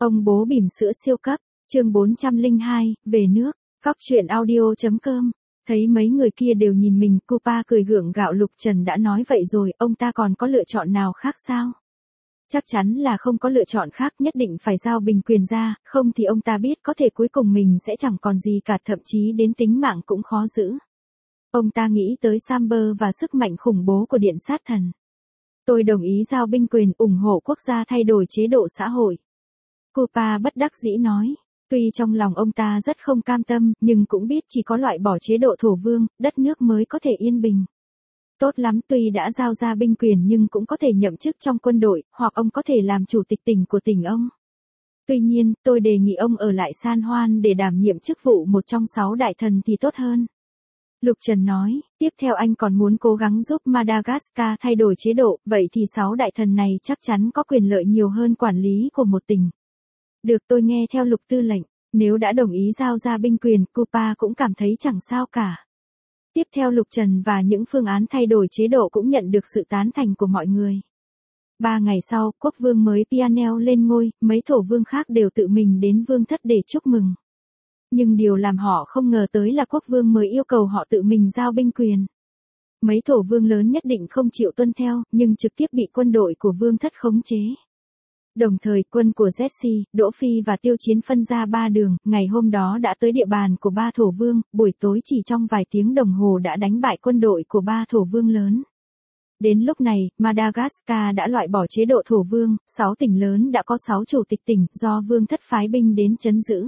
Ông bố bỉm sữa siêu cấp, chương 402, về nước, Cóc truyện audio.com. Thấy mấy người kia đều nhìn mình, Cupa cười gượng gạo. Lục Trần đã nói vậy rồi, ông ta còn có lựa chọn nào khác sao? Chắc chắn là không có lựa chọn khác, nhất định phải giao binh quyền ra, không thì ông ta biết có thể cuối cùng mình sẽ chẳng còn gì cả, thậm chí đến tính mạng cũng khó giữ. Ông ta nghĩ tới Samber và sức mạnh khủng bố của điện sát thần. Tôi đồng ý giao binh quyền, ủng hộ quốc gia thay đổi chế độ xã hội. Cupa bất đắc dĩ nói. Tuy trong lòng ông ta rất không cam tâm, nhưng cũng biết chỉ có loại bỏ chế độ thổ vương, đất nước mới có thể yên bình. Tốt lắm, tuy đã giao ra binh quyền nhưng cũng có thể nhậm chức trong quân đội, hoặc ông có thể làm chủ tịch tỉnh của tỉnh ông. Tuy nhiên, tôi đề nghị ông ở lại San Juan để đảm nhiệm chức vụ một trong 6 đại thần thì tốt hơn. Lục Trần nói, tiếp theo anh còn muốn cố gắng giúp Madagascar thay đổi chế độ, vậy thì 6 đại thần này chắc chắn có quyền lợi nhiều hơn quản lý của một tỉnh. Được, tôi nghe theo Lục tư lệnh, nếu đã đồng ý giao ra binh quyền, Cupa cũng cảm thấy chẳng sao cả. Tiếp theo Lục Trần và những phương án thay đổi chế độ cũng nhận được sự tán thành của mọi người. 3 ngày sau, quốc vương mới Pianel lên ngôi, mấy thổ vương khác đều tự mình đến vương thất để chúc mừng. Nhưng điều làm họ không ngờ tới là quốc vương mới yêu cầu họ tự mình giao binh quyền. Mấy thổ vương lớn nhất định không chịu tuân theo, nhưng trực tiếp bị quân đội của vương thất khống chế. Đồng thời quân của Jesse, Đỗ Phi và Tiêu Chiến phân ra 3 đường, ngày hôm đó đã tới địa bàn của 3 thổ vương, buổi tối chỉ trong vài tiếng đồng hồ đã đánh bại quân đội của 3 thổ vương lớn. Đến lúc này, Madagascar đã loại bỏ chế độ thổ vương, 6 tỉnh lớn đã có 6 chủ tịch tỉnh do vương thất phái binh đến trấn giữ.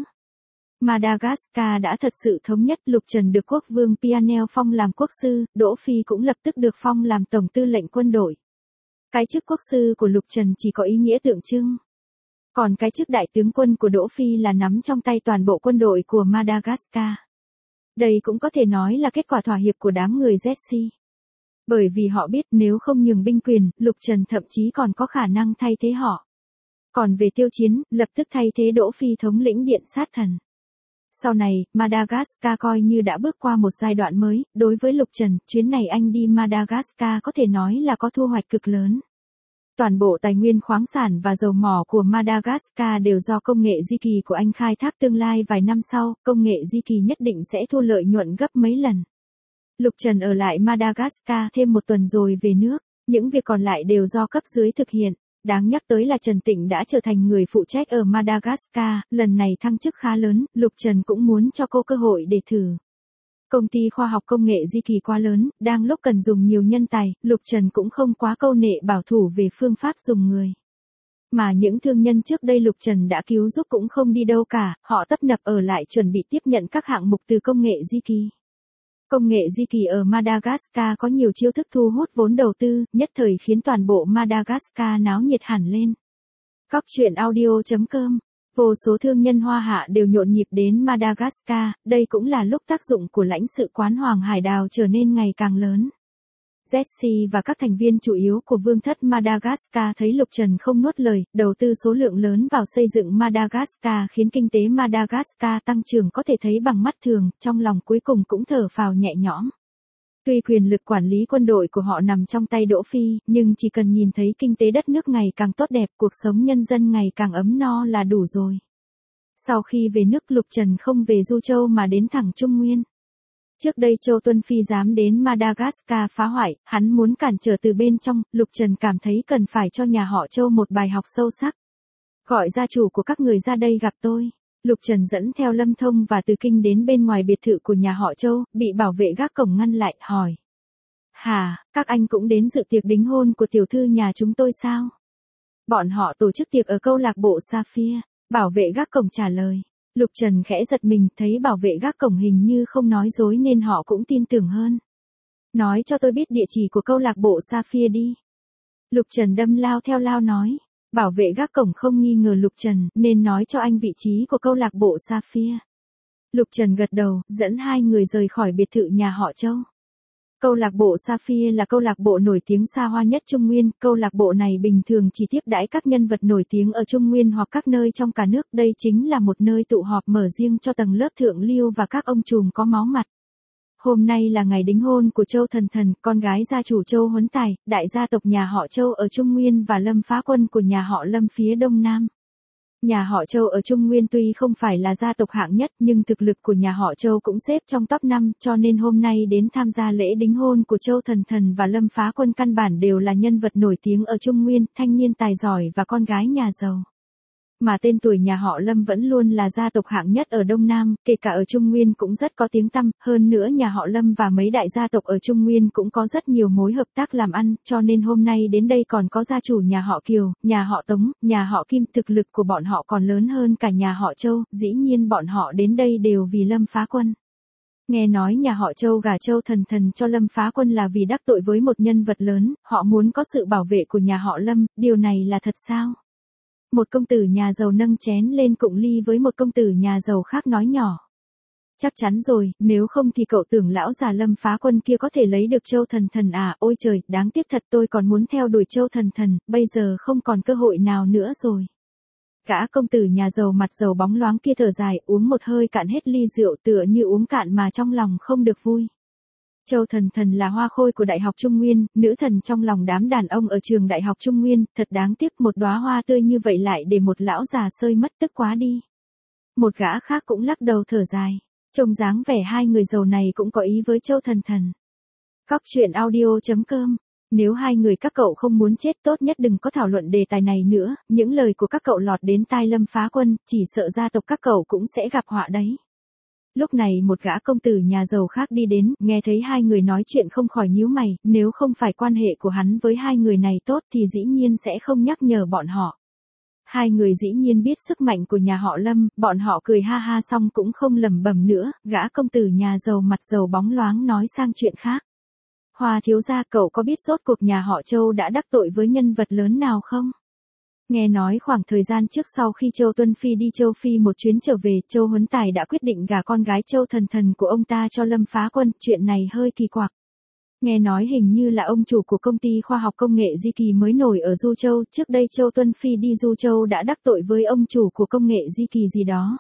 Madagascar đã thật sự thống nhất. Lục Trần được quốc vương Pianel phong làm quốc sư, Đỗ Phi cũng lập tức được phong làm tổng tư lệnh quân đội. Cái chức quốc sư của Lục Trần chỉ có ý nghĩa tượng trưng. Còn cái chức đại tướng quân của Đỗ Phi là nắm trong tay toàn bộ quân đội của Madagascar. Đây cũng có thể nói là kết quả thỏa hiệp của đám người Jesse. Bởi vì họ biết nếu không nhường binh quyền, Lục Trần thậm chí còn có khả năng thay thế họ. Còn về Tiêu Chiến, lập tức thay thế Đỗ Phi thống lĩnh điện sát thần. Sau này, Madagascar coi như đã bước qua một giai đoạn mới. Đối với Lục Trần, chuyến này anh đi Madagascar có thể nói là có thu hoạch cực lớn. Toàn bộ tài nguyên khoáng sản và dầu mỏ của Madagascar đều do công nghệ di kỳ của anh khai thác, tương lai vài năm sau, công nghệ di kỳ nhất định sẽ thu lợi nhuận gấp mấy lần. Lục Trần ở lại Madagascar thêm 1 tuần rồi về nước, những việc còn lại đều do cấp dưới thực hiện. Đáng nhắc tới là Trần Tịnh đã trở thành người phụ trách ở Madagascar, lần này thăng chức khá lớn, Lục Trần cũng muốn cho cô cơ hội để thử. Công ty khoa học công nghệ di kỳ quá lớn, đang lúc cần dùng nhiều nhân tài, Lục Trần cũng không quá câu nệ bảo thủ về phương pháp dùng người. Mà những thương nhân trước đây Lục Trần đã cứu giúp cũng không đi đâu cả, họ tấp nập ở lại chuẩn bị tiếp nhận các hạng mục từ công nghệ di kỳ. Công nghệ di kỳ ở Madagascar có nhiều chiêu thức thu hút vốn đầu tư, nhất thời khiến toàn bộ Madagascar náo nhiệt hẳn lên. Cóc truyện audio.com. Vô số thương nhân Hoa Hạ đều nhộn nhịp đến Madagascar, đây cũng là lúc tác dụng của lãnh sự quán Hoàng Hải Đào trở nên ngày càng lớn. Jesse và các thành viên chủ yếu của vương thất Madagascar thấy Lục Trần không nuốt lời, đầu tư số lượng lớn vào xây dựng Madagascar khiến kinh tế Madagascar tăng trưởng có thể thấy bằng mắt thường, trong lòng cuối cùng cũng thở phào nhẹ nhõm. Tuy quyền lực quản lý quân đội của họ nằm trong tay Đỗ Phi, nhưng chỉ cần nhìn thấy kinh tế đất nước ngày càng tốt đẹp, cuộc sống nhân dân ngày càng ấm no là đủ rồi. Sau khi về nước, Lục Trần không về Du Châu mà đến thẳng Trung Nguyên. Trước đây Châu Tuân Phi dám đến Madagascar phá hoại, hắn muốn cản trở từ bên trong, Lục Trần cảm thấy cần phải cho nhà họ Châu một bài học sâu sắc. Gọi gia chủ của các người ra đây gặp tôi. Lục Trần dẫn theo Lâm Thông và Từ Kinh đến bên ngoài biệt thự của nhà họ Châu, bị bảo vệ gác cổng ngăn lại, hỏi. Hả, các anh cũng đến dự tiệc đính hôn của tiểu thư nhà chúng tôi sao? Bọn họ tổ chức tiệc ở câu lạc bộ Sapphire, bảo vệ gác cổng trả lời. Lục Trần khẽ giật mình, thấy bảo vệ gác cổng hình như không nói dối nên họ cũng tin tưởng hơn. Nói cho tôi biết địa chỉ của câu lạc bộ Sapphire đi. Lục Trần đâm lao theo lao nói. Bảo vệ gác cổng không nghi ngờ Lục Trần, nên nói cho anh vị trí của câu lạc bộ Sapphire. Lục Trần gật đầu, dẫn 2 người rời khỏi biệt thự nhà họ Châu. Câu lạc bộ Sapphire là câu lạc bộ nổi tiếng xa hoa nhất Trung Nguyên, câu lạc bộ này bình thường chỉ tiếp đãi các nhân vật nổi tiếng ở Trung Nguyên hoặc các nơi trong cả nước, đây chính là một nơi tụ họp mở riêng cho tầng lớp thượng lưu và các ông trùm có máu mặt. Hôm nay là ngày đính hôn của Châu Thần Thần, con gái gia chủ Châu Huấn Tài, đại gia tộc nhà họ Châu ở Trung Nguyên và Lâm Phá Quân của nhà họ Lâm phía Đông Nam. Nhà họ Châu ở Trung Nguyên tuy không phải là gia tộc hạng nhất nhưng thực lực của nhà họ Châu cũng xếp trong top 5, cho nên hôm nay đến tham gia lễ đính hôn của Châu Thần Thần và Lâm Phá Quân căn bản đều là nhân vật nổi tiếng ở Trung Nguyên, thanh niên tài giỏi và con gái nhà giàu. Mà tên tuổi nhà họ Lâm vẫn luôn là gia tộc hạng nhất ở Đông Nam, kể cả ở Trung Nguyên cũng rất có tiếng tăm, hơn nữa nhà họ Lâm và mấy đại gia tộc ở Trung Nguyên cũng có rất nhiều mối hợp tác làm ăn, cho nên hôm nay đến đây còn có gia chủ nhà họ Kiều, nhà họ Tống, nhà họ Kim, thực lực của bọn họ còn lớn hơn cả nhà họ Châu, dĩ nhiên bọn họ đến đây đều vì Lâm Phá Quân. Nghe nói nhà họ Châu gả Châu Thần Thần cho Lâm Phá Quân là vì đắc tội với một nhân vật lớn, họ muốn có sự bảo vệ của nhà họ Lâm, điều này là thật sao? Một công tử nhà giàu nâng chén lên cụng ly với một công tử nhà giàu khác nói nhỏ. Chắc chắn rồi, nếu không thì cậu tưởng lão già Lâm Phá Quân kia có thể lấy được Châu Thần Thần à, ôi trời, đáng tiếc thật, tôi còn muốn theo đuổi Châu Thần Thần, bây giờ không còn cơ hội nào nữa rồi. Gã công tử nhà giàu mặt giàu bóng loáng kia thở dài, uống một hơi cạn hết ly rượu tựa như uống cạn mà trong lòng không được vui. Châu Thần Thần là hoa khôi của Đại học Trung Nguyên, nữ thần trong lòng đám đàn ông ở trường Đại học Trung Nguyên, thật đáng tiếc một đóa hoa tươi như vậy lại để một lão già sơi mất, tức quá đi. Một gã khác cũng lắc đầu thở dài, trông dáng vẻ hai người giàu này cũng có ý với Châu Thần Thần. Cóc truyện audio.com. Nếu hai người các cậu không muốn chết tốt nhất đừng có thảo luận đề tài này nữa, những lời của các cậu lọt đến tai Lâm Phá Quân, chỉ sợ gia tộc các cậu cũng sẽ gặp họa đấy. Lúc này một gã công tử nhà giàu khác đi đến, nghe thấy hai người nói chuyện không khỏi nhíu mày, nếu không phải quan hệ của hắn với hai người này tốt thì dĩ nhiên sẽ không nhắc nhở bọn họ. Hai người dĩ nhiên biết sức mạnh của nhà họ Lâm, bọn họ cười ha ha xong cũng không lẩm bẩm nữa, gã công tử nhà giàu mặt giàu bóng loáng nói sang chuyện khác. Hoa thiếu gia, cậu có biết rốt cuộc nhà họ Châu đã đắc tội với nhân vật lớn nào không? Nghe nói khoảng thời gian trước sau khi Châu Tuân Phi đi Châu Phi một chuyến trở về, Châu Huấn Tài đã quyết định gả con gái Châu Thần Thần của ông ta cho Lâm Phá Quân, chuyện này hơi kỳ quặc. Nghe nói hình như là ông chủ của công ty khoa học công nghệ Di Kỳ mới nổi ở Du Châu, trước đây Châu Tuân Phi đi Du Châu đã đắc tội với ông chủ của công nghệ Di Kỳ gì đó.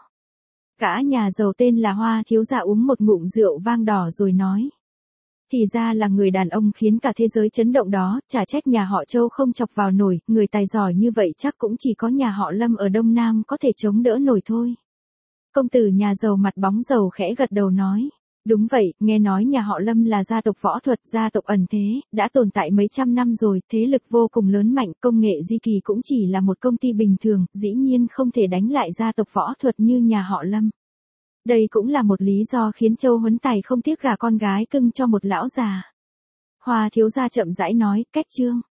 Cả nhà giàu tên là Hoa thiếu gia uống một ngụm rượu vang đỏ rồi nói. Thì ra là người đàn ông khiến cả thế giới chấn động đó, chả trách nhà họ Châu không chọc vào nổi, người tài giỏi như vậy chắc cũng chỉ có nhà họ Lâm ở Đông Nam có thể chống đỡ nổi thôi. Công tử nhà giàu mặt bóng dầu khẽ gật đầu nói. Đúng vậy, nghe nói nhà họ Lâm là gia tộc võ thuật, gia tộc ẩn thế, đã tồn tại mấy trăm năm rồi, thế lực vô cùng lớn mạnh, công nghệ Di Kỳ cũng chỉ là một công ty bình thường, dĩ nhiên không thể đánh lại gia tộc võ thuật như nhà họ Lâm. Đây cũng là một lý do khiến Châu Huấn Tài không tiếc gả con gái cưng cho một lão già. Hoa thiếu gia chậm rãi nói, cách chương.